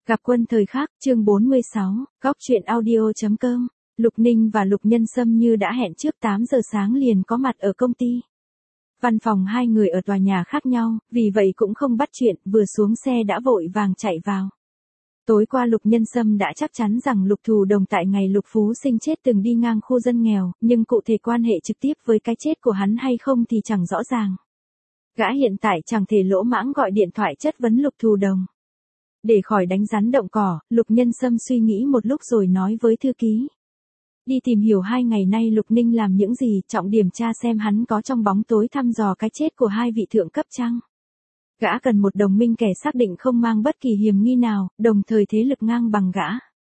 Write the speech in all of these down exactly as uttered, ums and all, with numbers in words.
Gặp quân thời khắc, chương bốn mươi sáu, góc truyện audio.com. Lục Ninh và Lục Nhân Sâm như đã hẹn trước tám giờ sáng liền có mặt ở công ty. Văn phòng hai người ở tòa nhà khác nhau, vì vậy cũng không bắt chuyện, vừa xuống xe đã vội vàng chạy vào. Tối qua Lục Nhân Sâm đã chắc chắn rằng Lục Thù Đồng tại ngày Lục Phú Sinh chết từng đi ngang khu dân nghèo, nhưng cụ thể quan hệ trực tiếp với cái chết của hắn hay không thì chẳng rõ ràng. Gã hiện tại chẳng thể lỗ mãng gọi điện thoại chất vấn Lục Thù Đồng. Để khỏi đánh rắn động cỏ, Lục Nhân Sâm suy nghĩ một lúc rồi nói với thư ký. Đi tìm hiểu hai ngày nay Lục Ninh làm những gì, trọng điểm tra xem hắn có trong bóng tối thăm dò cái chết của hai vị thượng cấp chăng. Gã cần một đồng minh kẻ xác định không mang bất kỳ hiểm nghi nào, đồng thời thế lực ngang bằng gã.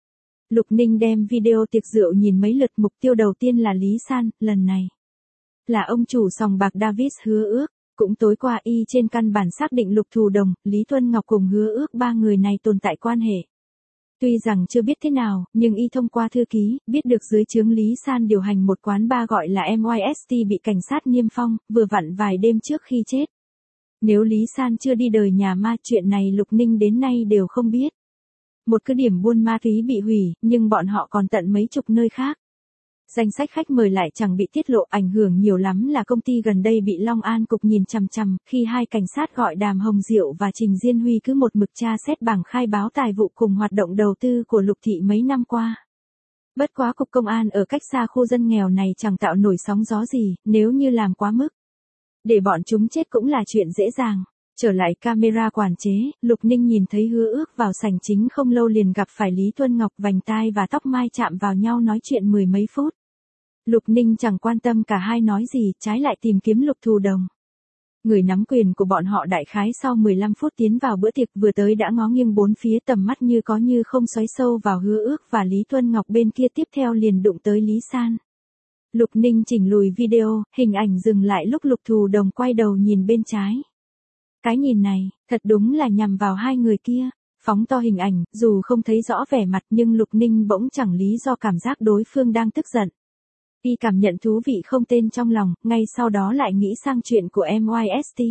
Lục Ninh đem video tiệc rượu nhìn mấy lượt, mục tiêu đầu tiên là Lý San, lần này là ông chủ sòng bạc Davis Hứa Ước. Cũng tối qua y trên căn bản xác định Lục Thù Đồng, Lý Tuân Ngọc cùng Hứa Ước ba người này tồn tại quan hệ. Tuy rằng chưa biết thế nào, nhưng y thông qua thư ký, biết được dưới trướng Lý San điều hành một quán bar gọi là em i ét tê bị cảnh sát niêm phong, vừa vặn vài đêm trước khi chết. Nếu Lý San chưa đi đời nhà ma, chuyện này Lục Ninh đến nay đều không biết. Một cứ điểm buôn ma túy bị hủy, nhưng bọn họ còn tận mấy chục nơi khác. Danh sách khách mời lại chẳng bị tiết lộ, ảnh hưởng nhiều lắm là công ty gần đây bị Long An cục nhìn chằm chằm, khi hai cảnh sát gọi Đàm Hồng Diệu và Trình Diên Huy cứ một mực tra xét bảng khai báo tài vụ cùng hoạt động đầu tư của Lục thị mấy năm qua. Bất quá cục công an ở cách xa khu dân nghèo này chẳng tạo nổi sóng gió gì, nếu như làm quá mức. Để bọn chúng chết cũng là chuyện dễ dàng. Trở lại camera quản chế, Lục Ninh nhìn thấy Hứa Ước vào sảnh chính không lâu liền gặp phải Lý Tuân Ngọc, vành tai và tóc mai chạm vào nhau nói chuyện mười mấy phút. Lục Ninh chẳng quan tâm cả hai nói gì, trái lại tìm kiếm Lục Thù Đồng. Người nắm quyền của bọn họ đại khái sau mười lăm phút tiến vào bữa tiệc vừa tới đã ngó nghiêng bốn phía, tầm mắt như có như không xoáy sâu vào Hứa Ước và Lý Tuân Ngọc bên kia, tiếp theo liền đụng tới Lý San. Lục Ninh chỉnh lùi video, hình ảnh dừng lại lúc Lục Thù Đồng quay đầu nhìn bên trái. Cái nhìn này, thật đúng là nhằm vào hai người kia. Phóng to hình ảnh, dù không thấy rõ vẻ mặt nhưng Lục Ninh bỗng chẳng lý do cảm giác đối phương đang tức giận. Y cảm nhận thú vị không tên trong lòng, ngay sau đó lại nghĩ sang chuyện của em i ét tê.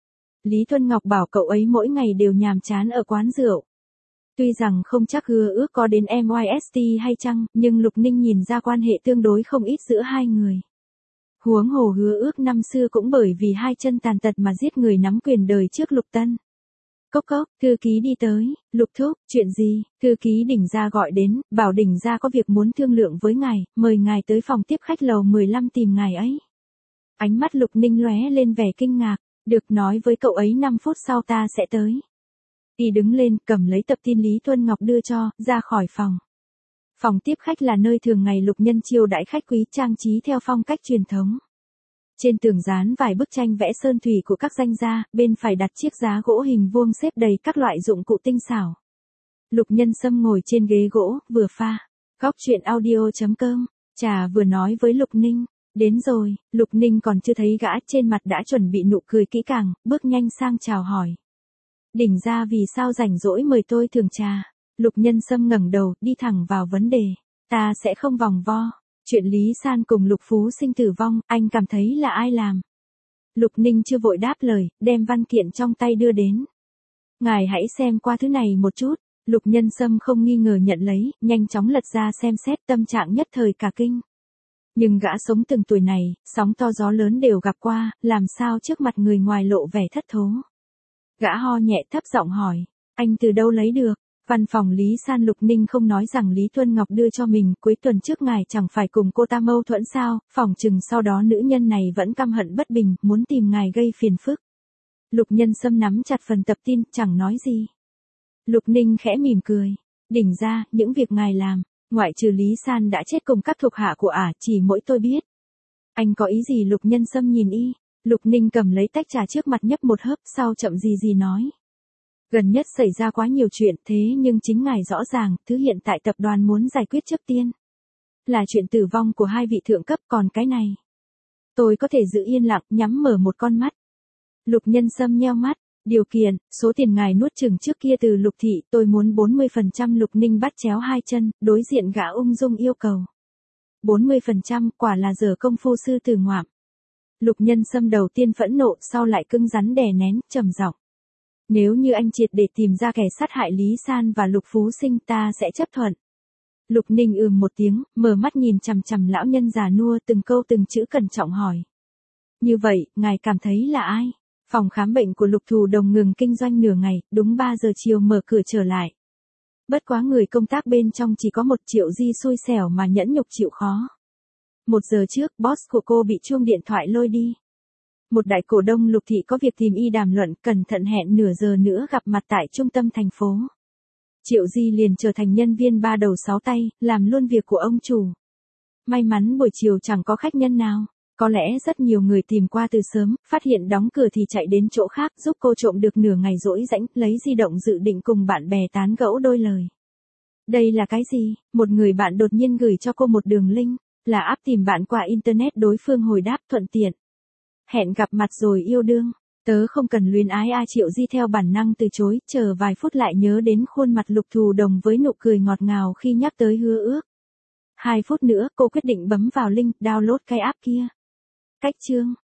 Lý Tuân Ngọc bảo cậu ấy mỗi ngày đều nhàm chán ở quán rượu. Tuy rằng không chắc Hứa Ước có đến em i ét tê hay chăng, nhưng Lục Ninh nhìn ra quan hệ tương đối không ít giữa hai người. Huống hồ Hứa Ước năm xưa cũng bởi vì hai chân tàn tật mà giết người nắm quyền đời trước Lục Tân. Cốc cốc, thư ký đi tới. Lục thúc, chuyện gì? Thư ký Đỉnh Gia gọi đến, bảo Đỉnh Gia có việc muốn thương lượng với ngài, mời ngài tới phòng tiếp khách lầu mười lăm tìm ngài ấy. Ánh mắt Lục Ninh lóe lên vẻ kinh ngạc, được, nói với cậu ấy năm phút sau ta sẽ tới. Y đứng lên, cầm lấy tập tin Lý Tuân Ngọc đưa cho, ra khỏi phòng. Phòng tiếp khách là nơi thường ngày Lục Nhân chiêu đãi khách quý, trang trí theo phong cách truyền thống. Trên tường dán vài bức tranh vẽ sơn thủy của các danh gia, bên phải đặt chiếc giá gỗ hình vuông xếp đầy các loại dụng cụ tinh xảo. Lục Nhân Sâm ngồi trên ghế gỗ, vừa pha góc truyện audio.com, trà vừa nói với Lục Ninh. Đến rồi. Lục Ninh còn chưa thấy gã, trên mặt đã chuẩn bị nụ cười kỹ càng, bước nhanh sang chào hỏi. Đỉnh Gia vì sao rảnh rỗi mời tôi thưởng trà? Lục Nhân Sâm ngẩng đầu, đi thẳng vào vấn đề. Ta sẽ không vòng vo. Chuyện Lý San cùng Lục Phú Sinh tử vong, anh cảm thấy là ai làm? Lục Ninh chưa vội đáp lời, đem văn kiện trong tay đưa đến. Ngài hãy xem qua thứ này một chút. Lục Nhân Sâm không nghi ngờ nhận lấy, nhanh chóng lật ra xem xét, tâm trạng nhất thời cả kinh. Nhưng gã sống từng tuổi này, sóng to gió lớn đều gặp qua, làm sao trước mặt người ngoài lộ vẻ thất thố. Gã ho nhẹ thấp giọng hỏi, anh từ đâu lấy được? Văn phòng Lý San. Lục Ninh không nói rằng Lý Tuân Ngọc đưa cho mình, cuối tuần trước ngài chẳng phải cùng cô ta mâu thuẫn sao, phỏng chừng sau đó nữ nhân này vẫn căm hận bất bình, muốn tìm ngài gây phiền phức. Lục Nhân Sâm nắm chặt phần tập tin, chẳng nói gì. Lục Ninh khẽ mỉm cười. Đỉnh Gia, những việc ngài làm, ngoại trừ Lý San đã chết cùng các thuộc hạ của ả, chỉ mỗi tôi biết. Anh có ý gì? Lục Nhân Sâm nhìn y. Lục Ninh cầm lấy tách trà trước mặt nhấp một hớp, sau chậm gì gì nói. Gần nhất xảy ra quá nhiều chuyện, thế nhưng chính ngài rõ ràng, thứ hiện tại tập đoàn muốn giải quyết trước tiên là chuyện tử vong của hai vị thượng cấp, còn cái này tôi có thể giữ yên lặng, nhắm mở một con mắt. Lục Nhân Sâm nheo mắt. Điều kiện, số tiền ngài nuốt chửng trước kia từ Lục thị, tôi muốn bốn mươi phần trăm. Lục Ninh bắt chéo hai chân, đối diện gã ung dung yêu cầu. bốn mươi phần trăm, quả là giờ công phu sư tử ngoạm. Lục Nhân Sâm đầu tiên phẫn nộ, sau lại cứng rắn đè nén, trầm giọng. Nếu như anh triệt để tìm ra kẻ sát hại Lý San và Lục Phú Sinh ta sẽ chấp thuận. Lục Ninh ừm một tiếng, mở mắt nhìn chằm chằm lão nhân già nua từng câu từng chữ cẩn trọng hỏi. Như vậy, ngài cảm thấy là ai? Phòng khám bệnh của Lục Thù Đồng ngừng kinh doanh nửa ngày, đúng ba giờ chiều mở cửa trở lại. Bất quá người công tác bên trong chỉ có một Triệu Di xui xẻo mà nhẫn nhục chịu khó. Một giờ trước, boss của cô bị chuông điện thoại lôi đi. Một đại cổ đông Lục thị có việc tìm y đàm luận, cẩn thận hẹn nửa giờ nữa gặp mặt tại trung tâm thành phố. Triệu Di liền trở thành nhân viên ba đầu sáu tay, làm luôn việc của ông chủ. May mắn buổi chiều chẳng có khách nhân nào. Có lẽ rất nhiều người tìm qua từ sớm, phát hiện đóng cửa thì chạy đến chỗ khác, giúp cô trộm được nửa ngày rỗi rãnh, lấy di động dự định cùng bạn bè tán gẫu đôi lời. Đây là cái gì? Một người bạn đột nhiên gửi cho cô một đường link, là app tìm bạn qua internet, đối phương hồi đáp thuận tiện. Hẹn gặp mặt rồi yêu đương. Tớ không cần luyến ái a. Triệu Di theo bản năng từ chối, chờ vài phút lại nhớ đến khuôn mặt Lục Thù Đồng với nụ cười ngọt ngào khi nhắc tới hứa ước. Hai phút nữa, cô quyết định bấm vào link, download cái app kia. Cách chương